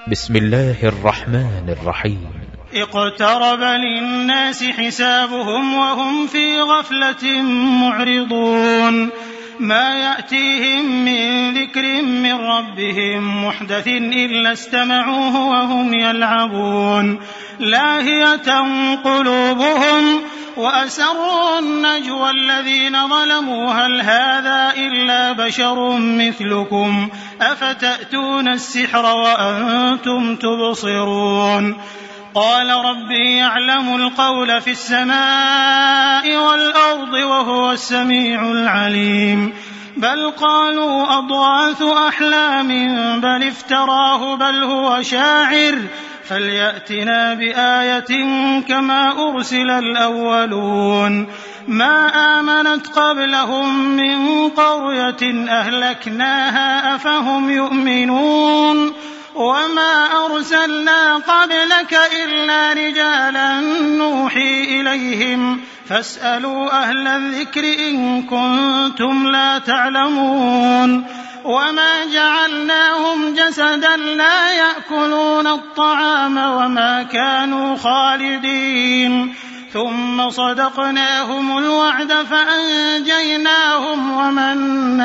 بسم الله الرحمن الرحيم. اقترب للناس حسابهم وهم في غفلة معرضون ما يأتيهم من ذكر من ربهم محدث إلا استمعوه وهم يلعبون لاهية قلوبهم وأسروا النجوى الذين ظلموا هل هذا إلا بشر مثلكم أفتأتون السحر وأنتم تبصرون قال ربي يعلم القول في السماء والأرض وهو السميع العليم بل قالوا أضغاث أحلام بل افتراه بل هو شاعر فليأتنا بآية كما أرسل الأولون ما آمنت قبلهم من قرية أهلكناها أفهم يؤمنون وما أرسلنا قبلك إلا رجالا نوحي إليهم فاسألوا أهل الذكر إن كنتم لا تعلمون وما جعلناهم جسدا لا يأكلون الطعام وما كانوا خالدين ثم صدقناهم الوعد فأنجيناهم ومن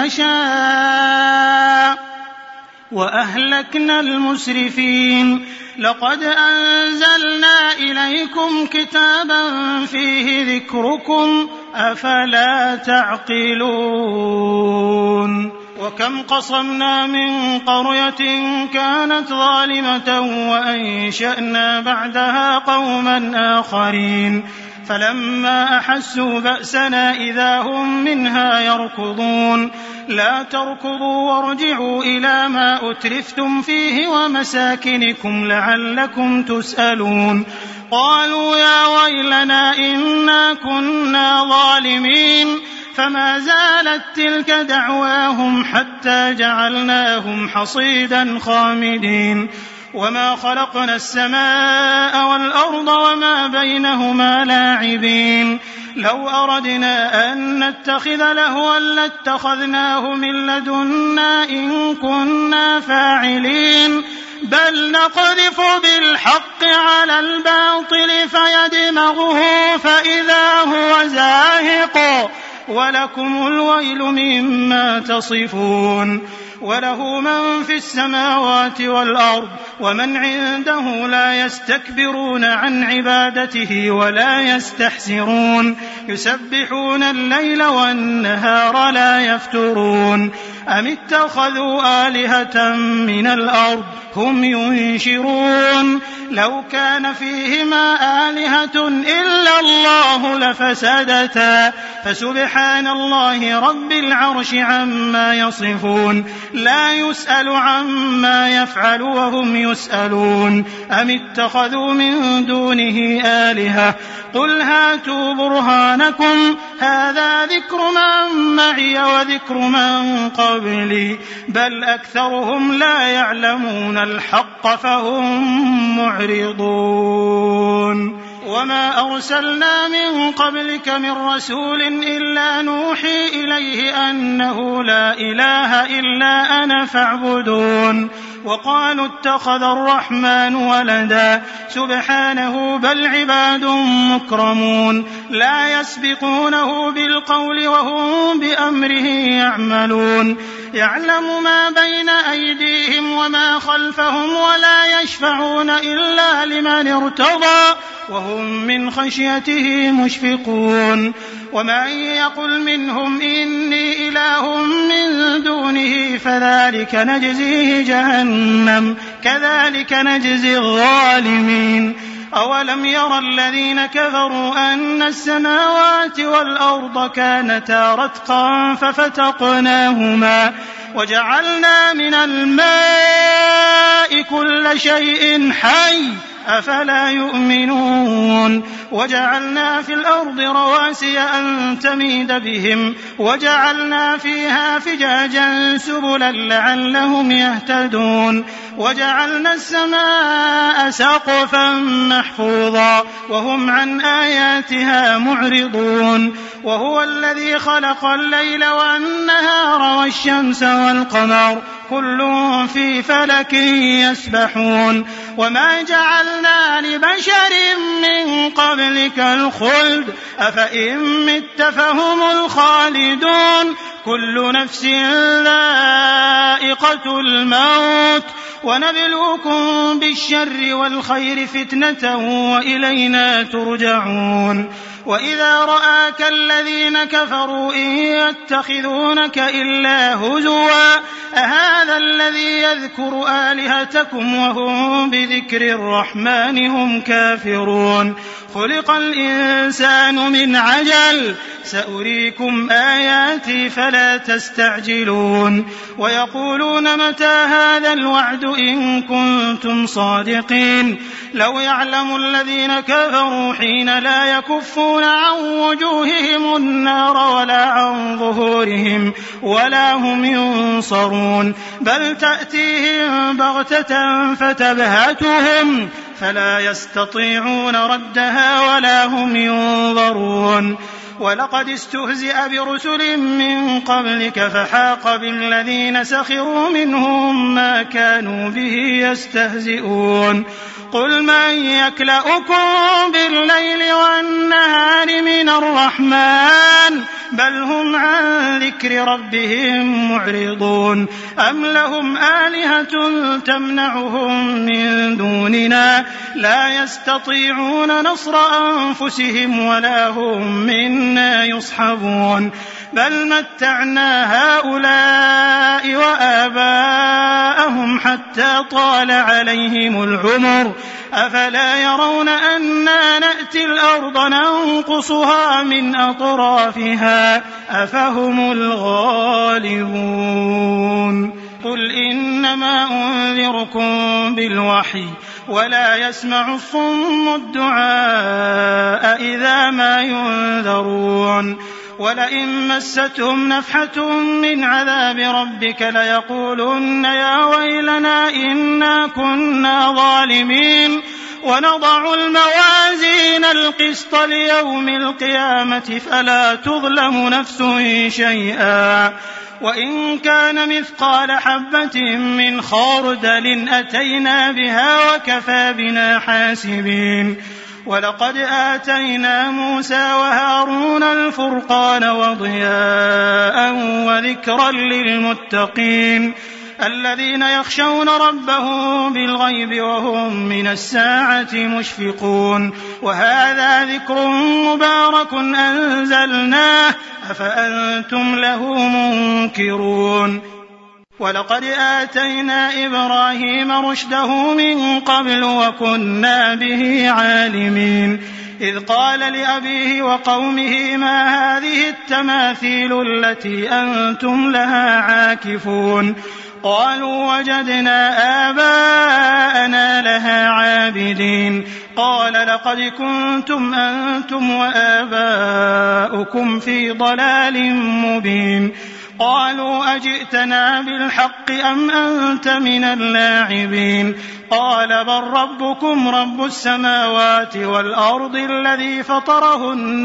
نشاء وأهلكنا المسرفين لقد أنزلنا إليكم كتابا فيه ذكركم أفلا تعقلون وكم قصمنا من قرية كانت ظالمة وأنشأنا بعدها قوما آخرين فلما أحسوا بأسنا إذا هم منها يركضون لا تركضوا وارجعوا إلى ما أترفتم فيه ومساكنكم لعلكم تسألون قالوا يا ويلنا إنا كنا ظالمين فما زالت تلك دعواهم حتى جعلناهم حصيدا خامدين وما خلقنا السماء والأرض وما بينهما لاعبين لو أردنا أن نتخذ لهوا لاتخذناه من لدنا إن كنا فاعلين بل نقذف بالحق على الباطل فيدمغه فإذا هو زاهق ولكم الويل مما تصفون وله من في السماوات والأرض ومن عنده لا يستكبرون عن عبادته ولا يستحسرون يسبحون الليل والنهار لا يفترون أم اتخذوا آلهة من الأرض هم ينشرون لو كان فيهما آلهة إلا الله لفسدتا فسبحان الله رب العرش عما يصفون لا يسأل عما يفعل وهم يسألون أم اتخذوا من دونه آلهة قل هاتوا برهانكم هذا ذكر من معي وذكر من قبلي بل أكثرهم لا يعلمون الحق فهم معرضون وما أرسلنا من قبلك من رسول إلا نوحي إليه أنه لا إله إلا أنا فاعبدون وقالوا اتخذ الرحمن ولدا سبحانه بل عباد مكرمون لا يسبقونه بالقول وهم بأمره يعملون يعلم ما بين أيديهم وما خلفهم ولا يشفعون إلا لمن ارتضى وهم من خشيته مشفقون ومن يقل منهم إني إله من دونه فذلك نجزيه جهنم كذلك نجزي الظالمين أولم يرى الذين كفروا أن السماوات والأرض كانتا رتقا ففتقناهما وجعلنا من الماء كل شيء حي أفلا يؤمنون وجعلنا في الأرض رواسي أن تميد بهم وجعلنا فيها فجاجا سبلا لعلهم يهتدون وجعلنا السماء سقفا محفوظا وهم عن آياتها معرضون وهو الذي خلق الليل والنهار والشمس والقمر كل في فلك يسبحون وما جعلنا لبشر من قبلك الخلد أفإن مت فهم الخالدون كل نفس ذائقة الموت ونبلوكم بالشر والخير فتنة وإلينا ترجعون وإذا رآك الذين كفروا إن يتخذونك إلا هزوا أهذا الذي يذكر آلهتكم وهم بذكر الرحمن هم كافرون خلق الإنسان من عجل سأريكم آياتي فلا تستعجلون ويقولون متى هذا الوعد إن كنتم صادقين لو يعلم الذين كفروا حين لا يكفون عن وجوههم النار ولا عن ظهورهم ولا هم ينصرون بل تأتيهم بغتة فتبهتهم فلا يستطيعون ردها ولا هم ينظرون ولقد استهزئ برسل من قبلك فحاق بالذين سخروا منهم ما كانوا به يستهزئون قل من يكلؤكم بالليل والنهار من الرحمن بل هم عن ذكر ربهم معرضون أم لهم آلهة تمنعهم من دوننا لا يستطيعون نصر أنفسهم ولا هم منا يصحبون بل متعنا هؤلاء وآباءهم حتى طال عليهم العمر أفلا يرون أنا نأتي الأرض ننقصها من أطرافها أفهم الغالبون قل إنما أنذركم بالوحي ولا يسمع الصم الدعاء إذا ما ينذرون ولئن مستهم نفحة من عذاب ربك ليقولن يا ويلنا إنا كنا ظالمين ونضع الموازين القسط ليوم القيامة فلا تظلم نفس شيئا وإن كان مثقال حبة من خردل أتينا بها وكفى بنا حاسبين ولقد آتينا موسى وهارون الفرقان وضياء وذكرا للمتقين الذين يخشون ربهم بالغيب وهم من الساعة مشفقون وهذا ذكر مبارك أنزلناه أفأنتم له منكرون ولقد آتينا إبراهيم رشده من قبل وكنا به عالمين إذ قال لأبيه وقومه ما هذه التماثيل التي أنتم لها عاكفون قالوا وجدنا آباءنا لها عابدين قال لقد كنتم أنتم وآباؤكم في ضلال مبين قالوا أجئتنا بالحق أم أنت من اللاعبين قال بل ربكم رب السماوات والأرض الذي فطرهن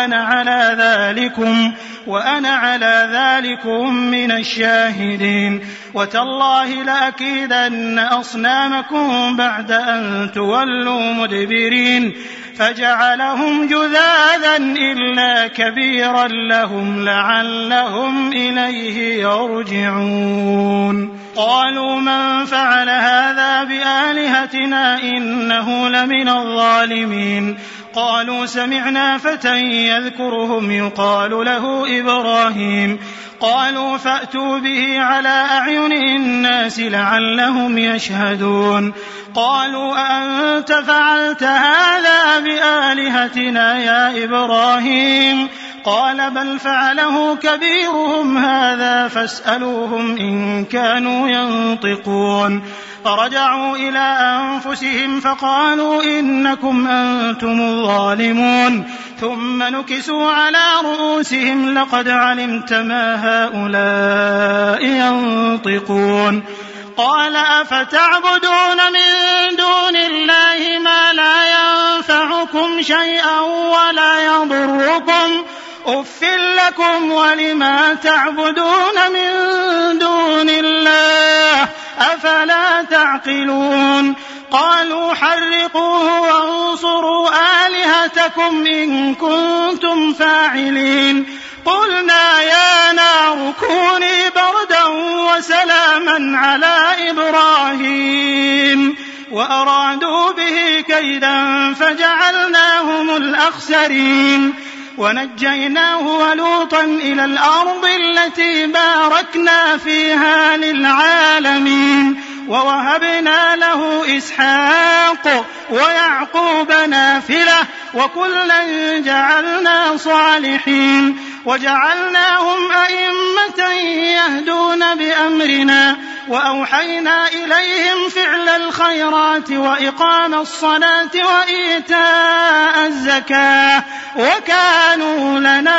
وأنا على ذلكم من الشاهدين وتالله لأكيدن أصنامكم بعد أن تولوا مدبرين فجعلهم جذاذا إلا كبيرا لهم لعلهم إليه يرجعون قالوا من فعل هذا بآلهتنا إنه لمن الظالمين قالوا سمعنا فتى يذكرهم يقال له إبراهيم قالوا فأتوا به على أعين الناس لعلهم يشهدون قالوا أأنت فعلت هذا بآلهتنا يا إبراهيم قال بل فعله كبيرهم هذا فاسألوهم إن كانوا ينطقون فرجعوا إلى أنفسهم فقالوا إنكم أنتم الظالمون ثم نكسوا على رؤوسهم لقد علمت ما هؤلاء ينطقون قال أفتعبدون من دون الله ما لا ينفعكم شيئا ولا يضركم أف لكم ولما تعبدون من دون الله أفلا تعقلون قالوا حرقوه وانصروا آلهتكم إن كنتم فاعلين قلنا يا نار كوني بردا وسلاما على إبراهيم وأرادوا به كيدا فجعلناهم الأخسرين ونجيناه ولوطا إلى الأرض التي باركنا فيها للعالمين ووهبنا له إسحاق ويعقوب نافلة وكلا جعلنا صالحين وجعلناهم أئمة يهدون بأمرنا وأوحينا إليهم فعل الخيرات وإقام الصلاة وإيتاء الزكاة وكانوا لنا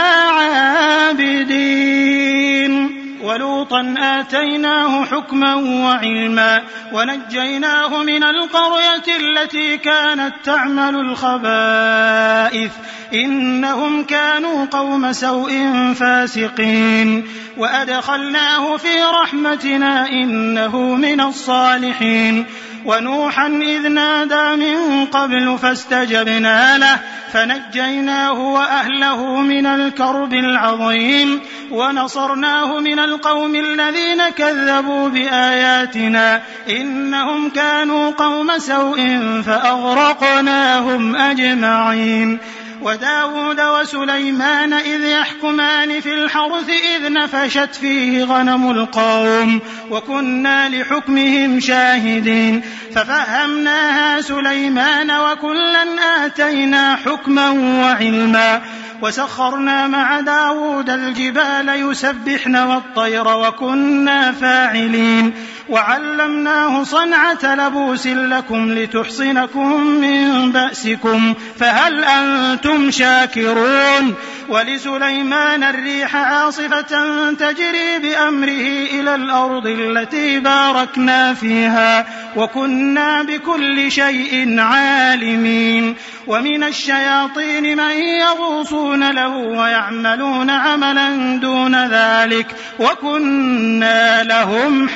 عابدين ولوطا آتيناه حكما وعلما ونجيناه من القرية التي كانت تعمل الخبائث إنهم كانوا قوم سوء فاسقين وأدخلناه في رحمتنا إنه من الصالحين ونوحا إذ نادى من قبل فاستجبنا له فنجيناه وأهله من الكرب العظيم ونصرناه من القوم الذين كذبوا بآياتنا إنهم كانوا قوم سوء فأغرقناهم أجمعين وداود وسليمان إذ يحكمان في الحرث إذ نفشت فيه غنم القوم وكنا لحكمهم شاهدين ففهمناها سليمان وكلا آتينا حكما وعلما وسخرنا مع داود الجبال يسبحن والطير وكنا فاعلين وعلمناه صنعة لبوس لكم لتحصنكم من بأسكم فهل أنتم شاكرون ولسليمان الريح عاصفة تجري بأمره إلى الأرض التي باركنا فيها وكنا بكل شيء عالمين ومن الشياطين من يغوصون له ويعملون عملا دون ذلك وكنا لهم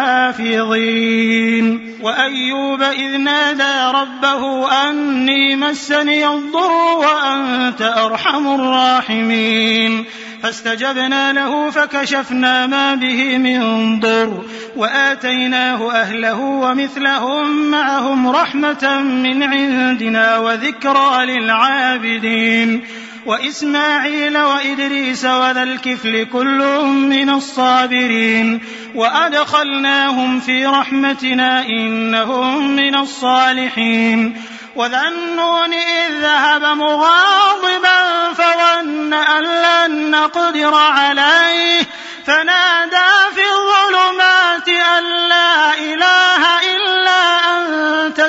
حافظين وأيوب إذ نادى ربه أني مسني الضر وأنت أرحم الراحمين فاستجبنا له فكشفنا ما به من ضر وآتيناه أهله ومثلهم معهم رحمة من عندنا وذكرى للعابدين وإسماعيل وإدريس وذا الكفل كل من الصابرين وأدخلناهم في رحمتنا إنهم من الصالحين وذا النون إذ ذهب مغاضبا فظن أن لن نقدر عليه فنادى في الظلمات أن لا إله إلا أنت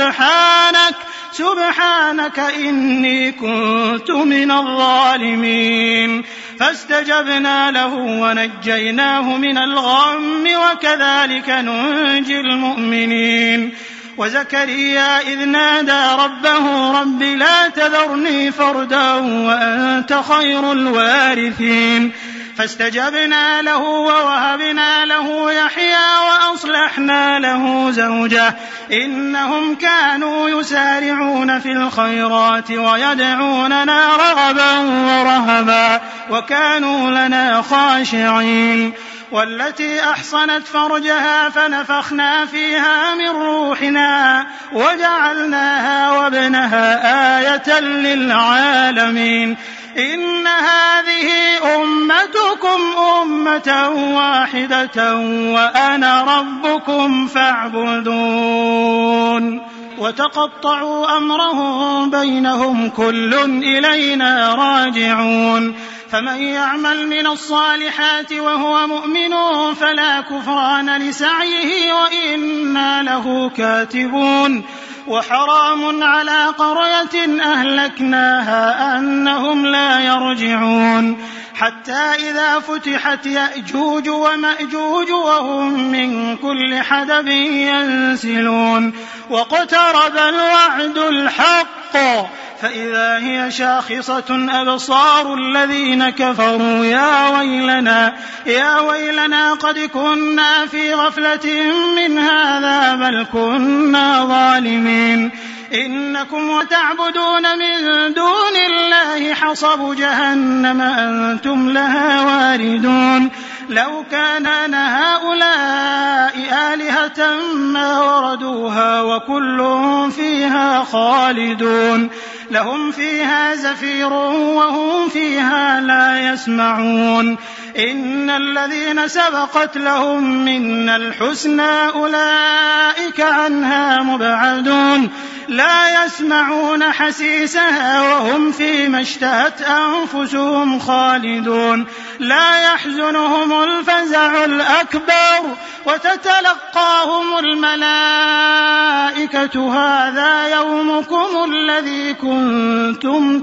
سبحانك إني كنت من الظالمين فاستجبنا له ونجيناه من الغم وكذلك ننجي المؤمنين وزكريا إذ نادى ربه رب لا تذرني فردا وأنت خير الوارثين فاستجبنا له ووهبنا له يحيى وأصلحنا له زوجه إنهم كانوا يسارعون في الخيرات ويدعوننا رغبا ورهبا وكانوا لنا خاشعين والتي أحصنت فرجها فنفخنا فيها من روحنا وجعلناها وابنها آية للعالمين إن هذه أمتكم أمة واحدة وأنا ربكم فاعبدون وتقطعوا أمرهم بينهم كل إلينا راجعون فمن يعمل من الصالحات وهو مؤمن فلا كفران لسعيه وإنا له كاتبون وحرام على قرية أهلكناها أنهم لا يرجعون حتى إذا فتحت يأجوج ومأجوج وهم من كل حدب ينسلون واقترب الوعد الحق فإذا هي شاخصة أبصار الذين كفروا يا ويلنا قد كنا في غفلة من هذا بل كنا ظالمين إنكم وتعبدون من دون الله حصب جهنم أنتم لها واردون لو كان هؤلاء آلهة ما وردوها وكل فيها خالدون لهم فيها زفير وهم فيها لا يسمعون إن الذين سبقت لهم منا الحسنى أولئك عنها مبعدون لا يسمعون حسيسها وهم فيما اشتهت أنفسهم خالدون لا يحزنهم الفزع الأكبر وتتلقاهم الملائكة هذا يومكم الذي كنتم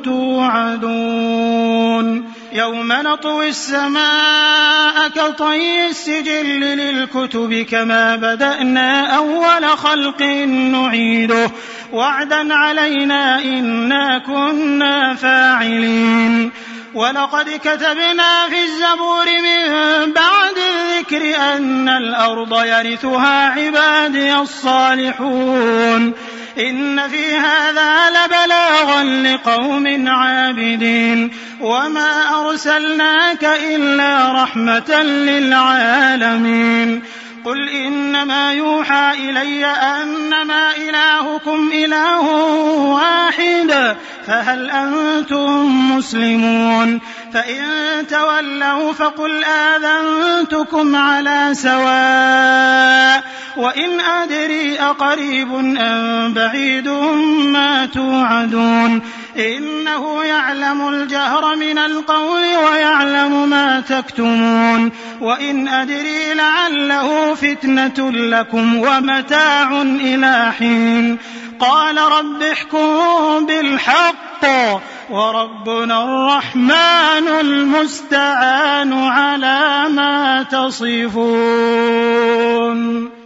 توعدون يوم نطوي السماء كطي السجل للكتب كما بدأنا أول خلق نعيده وعدا علينا إنا كنا فاعلين ولقد كتبنا في الزبور من بعد الذكر أن الأرض يرثها عبادي الصالحون إن في هذا لبلاغا لقوم عابدين وما أرسلناك إلا رحمة للعالمين قل إنما يوحى إلي أنما إلهكم إله واحد فهل أنتم مسلمون فإن تولوا فقل آذنتكم على سواء وإن أدري أقريب أم بعيد ما توعدون إنه يعلم الجهر من القول ويعلم ما تكتمون وإن أدري لعله فتنة لكم ومتاع إلى حين قال رب احكم بالحق وربنا الرحمن المستعان على ما تصفون.